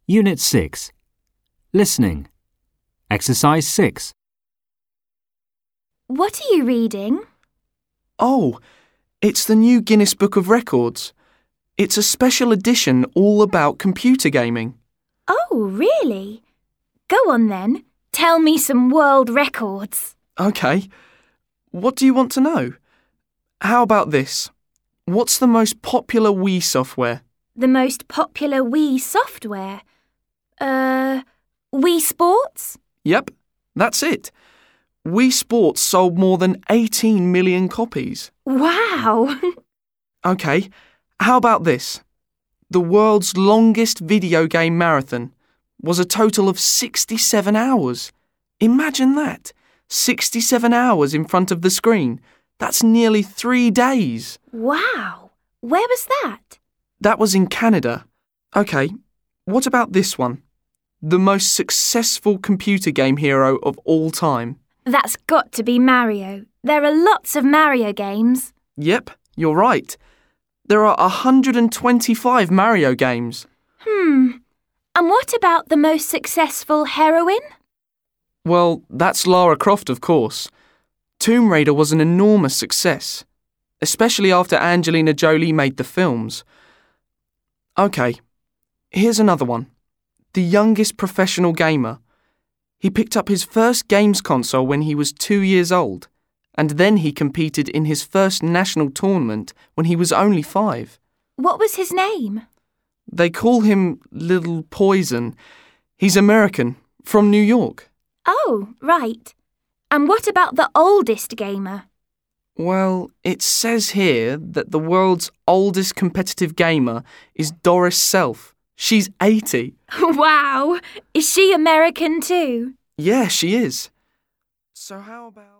Unit 6. Listening. Exercise 6. What are you reading? Oh, it's the new Guinness Book of Records. It's a special edition all about computer gaming. Oh, really? Go on then. Tell me some world records. OK. What do you want to know? How about this? What's the most popular Wii software? The most popular Wii software? Wii Sports? Yep, that's it. Wii Sports sold more than 18 million copies. Wow! OK, how about this? The world's longest video game marathon was a total of 67 hours. Imagine that. 67 hours in front of the screen. That's nearly 3 days. Wow! Where was that? That was in Canada. OK, what about this one? The most successful computer game hero of all time. That's got to be Mario. There are lots of Mario games. Yep, you're right. There are 125 Mario games. And what about the most successful heroine? Well, that's Lara Croft, of course. Tomb Raider was an enormous success, especially after Angelina Jolie made the films. OK, here's another one. The youngest professional gamer. He picked up his first games console when he was 2 years old, and then he competed in his first national tournament when he was only 5. What was his name? They call him Little Poison. He's American, from New York. Oh, right. And what about the oldest gamer? Well, it says here that the world's oldest competitive gamer is Doris Self. She's 80. Wow! Is she American too? Yeah, she is. So how about...